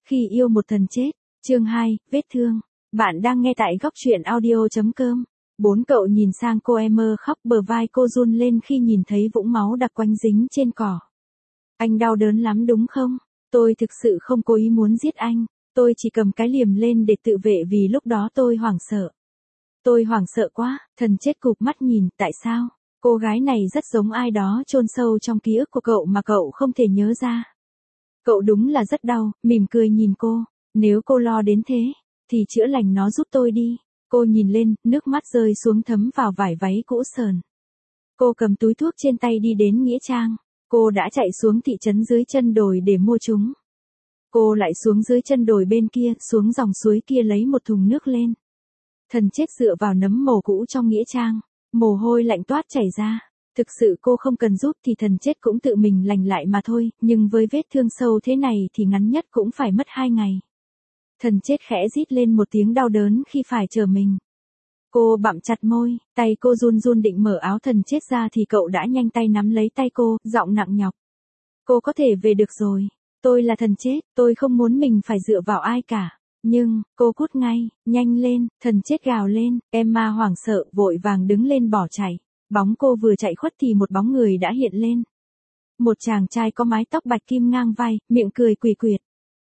Khi yêu một thần chết, chương 2, vết thương. Bạn đang nghe tại góc truyện audio.com. Bốn cậu nhìn sang cô Emma khóc, bờ vai cô run lên khi nhìn thấy vũng máu đặc quanh dính trên cỏ. Anh đau đớn lắm đúng không? Tôi thực sự không cố ý muốn giết anh. Tôi chỉ cầm cái liềm lên để tự vệ vì lúc đó tôi hoảng sợ. Tôi hoảng sợ quá, thần chết cụp mắt nhìn, tại sao? Cô gái này rất giống ai đó chôn sâu trong ký ức của cậu mà cậu không thể nhớ ra. Cậu đúng là rất đau, mỉm cười nhìn cô. Nếu cô lo đến thế, thì chữa lành nó giúp tôi đi. Cô nhìn lên, nước mắt rơi xuống thấm vào vải váy cũ sờn. Cô cầm túi thuốc trên tay đi đến Nghĩa Trang. Cô đã chạy xuống thị trấn dưới chân đồi để mua chúng. Cô lại xuống dưới chân đồi bên kia, xuống dòng suối kia lấy một thùng nước lên. Thần chết dựa vào nấm mồ cũ trong Nghĩa Trang. Mồ hôi lạnh toát chảy ra. Thực sự cô không cần giúp thì thần chết cũng tự mình lành lại mà thôi, nhưng với vết thương sâu thế này thì ngắn nhất cũng phải mất 2 ngày. Thần chết khẽ rít lên một tiếng đau đớn khi phải chờ mình. Cô bặm chặt môi, tay cô run run định mở áo thần chết ra thì cậu đã nhanh tay nắm lấy tay cô, giọng nặng nhọc. Cô có thể về được rồi. Tôi là thần chết, tôi không muốn mình phải dựa vào ai cả. Nhưng, cô cút ngay, nhanh lên, thần chết gào lên, Emma hoảng sợ, vội vàng đứng lên bỏ chạy. Bóng cô vừa chạy khuất thì một bóng người đã hiện lên. Một chàng trai có mái tóc bạch kim ngang vai, miệng cười quỷ quyệt.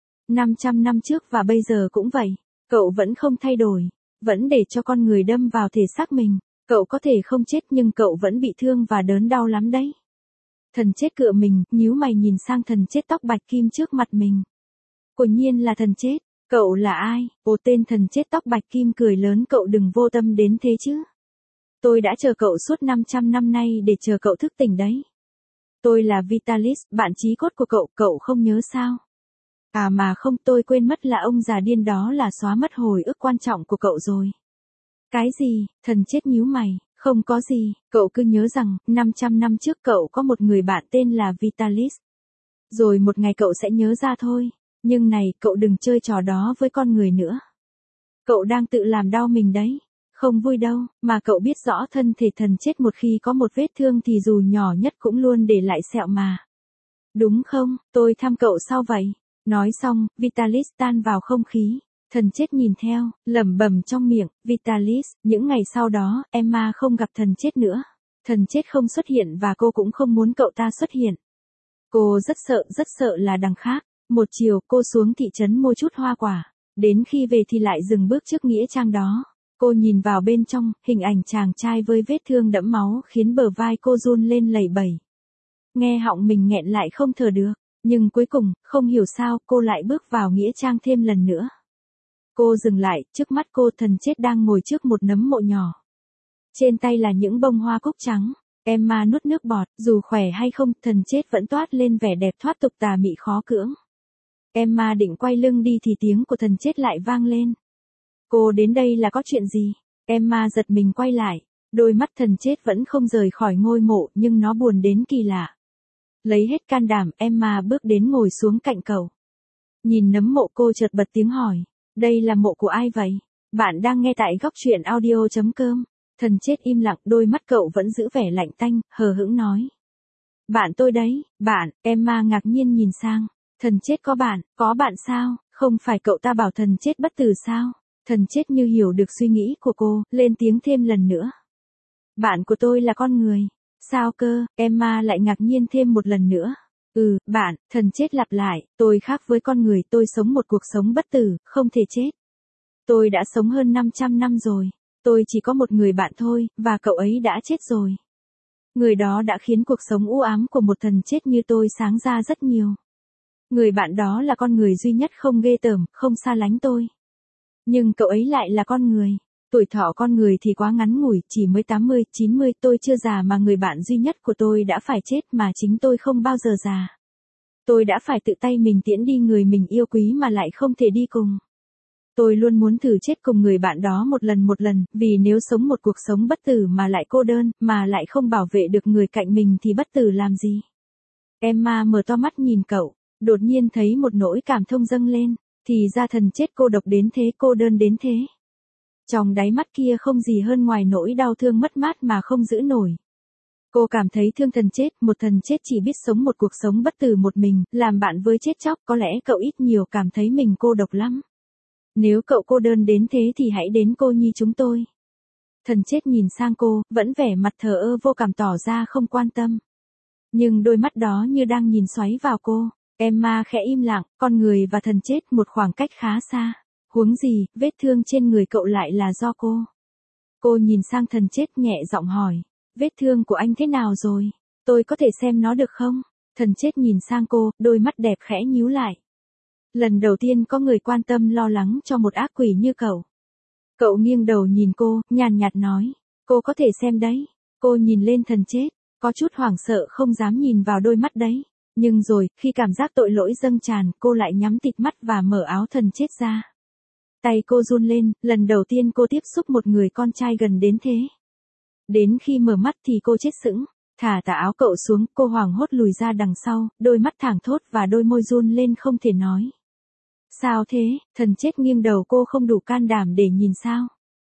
500 năm trước và bây giờ cũng vậy, cậu vẫn không thay đổi, vẫn để cho con người đâm vào thể xác mình. Cậu có thể không chết nhưng cậu vẫn bị thương và đớn đau lắm đấy. Thần chết cựa mình, nhíu mày nhìn sang thần chết tóc bạch kim trước mặt mình. Quả nhiên là thần chết. Cậu là ai? Ồ, tên thần chết tóc bạch kim cười lớn, cậu đừng vô tâm đến thế chứ. Tôi đã chờ cậu suốt 500 năm nay để chờ cậu thức tỉnh đấy. Tôi là Vitalis, bạn chí cốt của cậu không nhớ sao? À mà không, tôi quên mất là ông già điên đó là xóa mất hồi ức quan trọng của cậu rồi. Cái gì? Thần chết nhíu mày. Không có gì, cậu cứ nhớ rằng, 500 năm trước cậu có một người bạn tên là Vitalis. Rồi một ngày cậu sẽ nhớ ra thôi. Nhưng này, cậu đừng chơi trò đó với con người nữa. Cậu đang tự làm đau mình đấy. Không vui đâu, mà cậu biết rõ thân thể thần chết một khi có một vết thương thì dù nhỏ nhất cũng luôn để lại sẹo mà. Đúng không, tôi thăm cậu sao vậy? Nói xong, Vitalis tan vào không khí. Thần chết nhìn theo, lẩm bẩm trong miệng, Vitalis. Những ngày sau đó, Emma không gặp thần chết nữa. Thần chết không xuất hiện và cô cũng không muốn cậu ta xuất hiện. Cô rất sợ là đằng khác. Một chiều, cô xuống thị trấn mua chút hoa quả. Đến khi về thì lại dừng bước trước Nghĩa Trang đó. Cô nhìn vào bên trong, hình ảnh chàng trai với vết thương đẫm máu khiến bờ vai cô run lên lẩy bẩy. Nghe họng mình nghẹn lại không thở được. Nhưng cuối cùng, không hiểu sao, cô lại bước vào Nghĩa Trang thêm lần nữa. Cô dừng lại, trước mắt cô thần chết đang ngồi trước một nấm mộ nhỏ. Trên tay là những bông hoa cúc trắng. Emma nuốt nước bọt, dù khỏe hay không, thần chết vẫn toát lên vẻ đẹp thoát tục tà mị khó cưỡng. Emma định quay lưng đi thì tiếng của thần chết lại vang lên. Cô đến đây là có chuyện gì? Emma giật mình quay lại. Đôi mắt thần chết vẫn không rời khỏi ngôi mộ nhưng nó buồn đến kỳ lạ. Lấy hết can đảm, Emma bước đến ngồi xuống cạnh cậu. Nhìn nấm mộ cô chợt bật tiếng hỏi. Đây là mộ của ai vậy? Bạn đang nghe tại góc truyện audio.com. Thần chết im lặng, đôi mắt cậu vẫn giữ vẻ lạnh tanh, hờ hững nói. Bạn tôi đấy, bạn. Emma ngạc nhiên nhìn sang. Thần chết có bạn sao? Không phải cậu ta bảo thần chết bất tử sao? Thần chết như hiểu được suy nghĩ của cô, lên tiếng thêm lần nữa. Bạn của tôi là con người. Sao cơ? Emma lại ngạc nhiên thêm một lần nữa. Bạn, thần chết lặp lại, tôi khác với con người, tôi sống một cuộc sống bất tử, không thể chết. Tôi đã sống hơn 500 năm rồi. Tôi chỉ có một người bạn thôi, và cậu ấy đã chết rồi. Người đó đã khiến cuộc sống u ám của một thần chết như tôi sáng ra rất nhiều. Người bạn đó là con người duy nhất không ghê tởm, không xa lánh tôi. Nhưng cậu ấy lại là con người. Tuổi thọ con người thì quá ngắn ngủi, chỉ mới 80, 90, tôi chưa già mà người bạn duy nhất của tôi đã phải chết mà chính tôi không bao giờ già. Tôi đã phải tự tay mình tiễn đi người mình yêu quý mà lại không thể đi cùng. Tôi luôn muốn thử chết cùng người bạn đó một lần, vì nếu sống một cuộc sống bất tử mà lại cô đơn, mà lại không bảo vệ được người cạnh mình thì bất tử làm gì. Emma mở to mắt nhìn cậu, đột nhiên thấy một nỗi cảm thông dâng lên, thì ra thần chết cô độc đến thế, cô đơn đến thế. Trong đáy mắt kia không gì hơn ngoài nỗi đau thương mất mát mà không giữ nổi. Cô cảm thấy thương thần chết, một thần chết chỉ biết sống một cuộc sống bất tử một mình, làm bạn với chết chóc, có lẽ cậu ít nhiều cảm thấy mình cô độc lắm. Nếu cậu cô đơn đến thế thì hãy đến cô nhi chúng tôi. Thần chết nhìn sang cô, vẫn vẻ mặt thờ ơ vô cảm tỏ ra không quan tâm. Nhưng đôi mắt đó như đang nhìn xoáy vào cô. Emma khẽ im lặng, con người và thần chết một khoảng cách khá xa. Huống gì, vết thương trên người cậu lại là do cô. Cô nhìn sang thần chết nhẹ giọng hỏi. Vết thương của anh thế nào rồi? Tôi có thể xem nó được không? Thần chết nhìn sang cô, đôi mắt đẹp khẽ nhíu lại. Lần đầu tiên có người quan tâm lo lắng cho một ác quỷ như cậu. Cậu nghiêng đầu nhìn cô, nhàn nhạt nói. Cô có thể xem đấy. Cô nhìn lên thần chết, có chút hoảng sợ không dám nhìn vào đôi mắt đấy. Nhưng rồi, khi cảm giác tội lỗi dâng tràn, cô lại nhắm tịt mắt và mở áo thần chết ra. Tay cô run lên, lần đầu tiên cô tiếp xúc một người con trai gần đến thế. Đến khi mở mắt thì cô chết sững. Thả tà áo cậu xuống, cô hoảng hốt lùi ra đằng sau, đôi mắt thẳng thốt và đôi môi run lên không thể nói. Sao thế? Thần chết nghiêng đầu, cô không đủ can đảm để nhìn sao.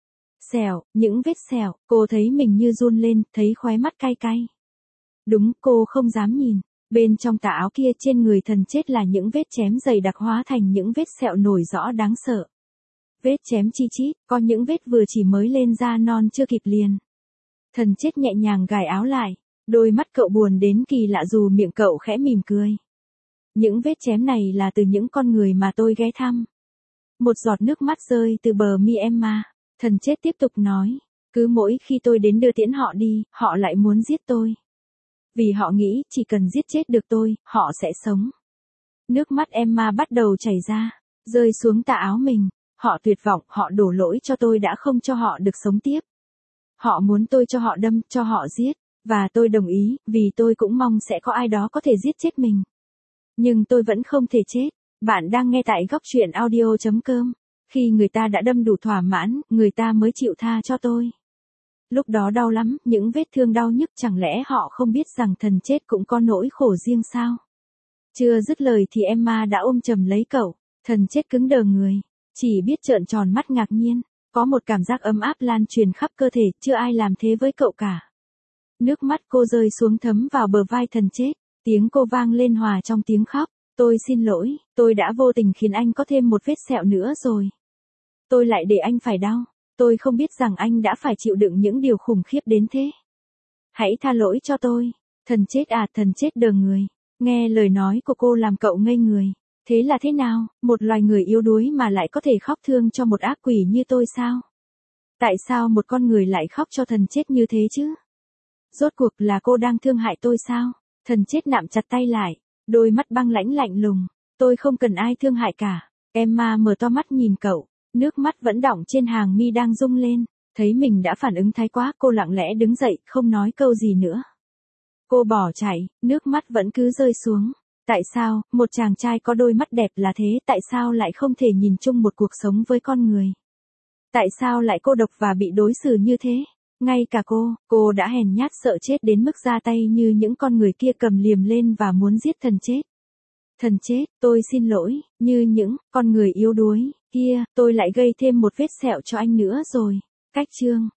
Sẹo, những vết sẹo, cô thấy mình như run lên, thấy khóe mắt cay cay. Đúng, cô không dám nhìn. Bên trong tà áo kia trên người thần chết là những vết chém dày đặc hóa thành những vết sẹo nổi rõ đáng sợ. Vết chém chi chít, có những vết vừa chỉ mới lên da non chưa kịp liền. Thần chết nhẹ nhàng gài áo lại, đôi mắt cậu buồn đến kỳ lạ dù miệng cậu khẽ mỉm cười. Những vết chém này là từ những con người mà tôi ghé thăm. Một giọt nước mắt rơi từ bờ mi Emma. Thần chết tiếp tục nói, cứ mỗi khi tôi đến đưa tiễn họ đi, họ lại muốn giết tôi. Vì họ nghĩ chỉ cần giết chết được tôi, họ sẽ sống. Nước mắt Emma bắt đầu chảy ra, rơi xuống tà áo mình. Họ tuyệt vọng, họ đổ lỗi cho tôi đã không cho họ được sống tiếp. Họ muốn tôi cho họ đâm, cho họ giết. Và tôi đồng ý, vì tôi cũng mong sẽ có ai đó có thể giết chết mình. Nhưng tôi vẫn không thể chết. Bạn đang nghe tại góc truyện audio.com. Khi người ta đã đâm đủ thỏa mãn, người ta mới chịu tha cho tôi. Lúc đó đau lắm, những vết thương đau nhức, chẳng lẽ họ không biết rằng thần chết cũng có nỗi khổ riêng sao? Chưa dứt lời thì Emma đã ôm chầm lấy cậu. Thần chết cứng đờ người, chỉ biết trợn tròn mắt ngạc nhiên. Có một cảm giác ấm áp lan truyền khắp cơ thể, chưa ai làm thế với cậu cả. Nước mắt cô rơi xuống thấm vào bờ vai thần chết, tiếng cô vang lên hòa trong tiếng khóc. Tôi xin lỗi, tôi đã vô tình khiến anh có thêm một vết sẹo nữa rồi. Tôi lại để anh phải đau, tôi không biết rằng anh đã phải chịu đựng những điều khủng khiếp đến thế. Hãy tha lỗi cho tôi. Thần chết à, thần chết đờ người. Nghe lời nói của cô làm cậu ngây người. Thế là thế nào, một loài người yếu đuối mà lại có thể khóc thương cho một ác quỷ như tôi sao? Tại sao một con người lại khóc cho thần chết như thế chứ? Rốt cuộc là cô đang thương hại tôi sao? Thần chết nắm chặt tay lại, đôi mắt băng lãnh lạnh lùng. Tôi không cần ai thương hại cả. Emma mở to mắt nhìn cậu, nước mắt vẫn đọng trên hàng mi đang rung lên. Thấy mình đã phản ứng thái quá, cô lặng lẽ đứng dậy, không nói câu gì nữa. Cô bỏ chạy, nước mắt vẫn cứ rơi xuống. Tại sao, một chàng trai có đôi mắt đẹp là thế, tại sao lại không thể nhìn chung một cuộc sống với con người? Tại sao lại cô độc và bị đối xử như thế? Ngay cả cô đã hèn nhát sợ chết đến mức ra tay như những con người kia cầm liềm lên và muốn giết thần chết. Thần chết, tôi xin lỗi, như những con người yếu đuối kia, tôi lại gây thêm một vết sẹo cho anh nữa rồi. Cách chương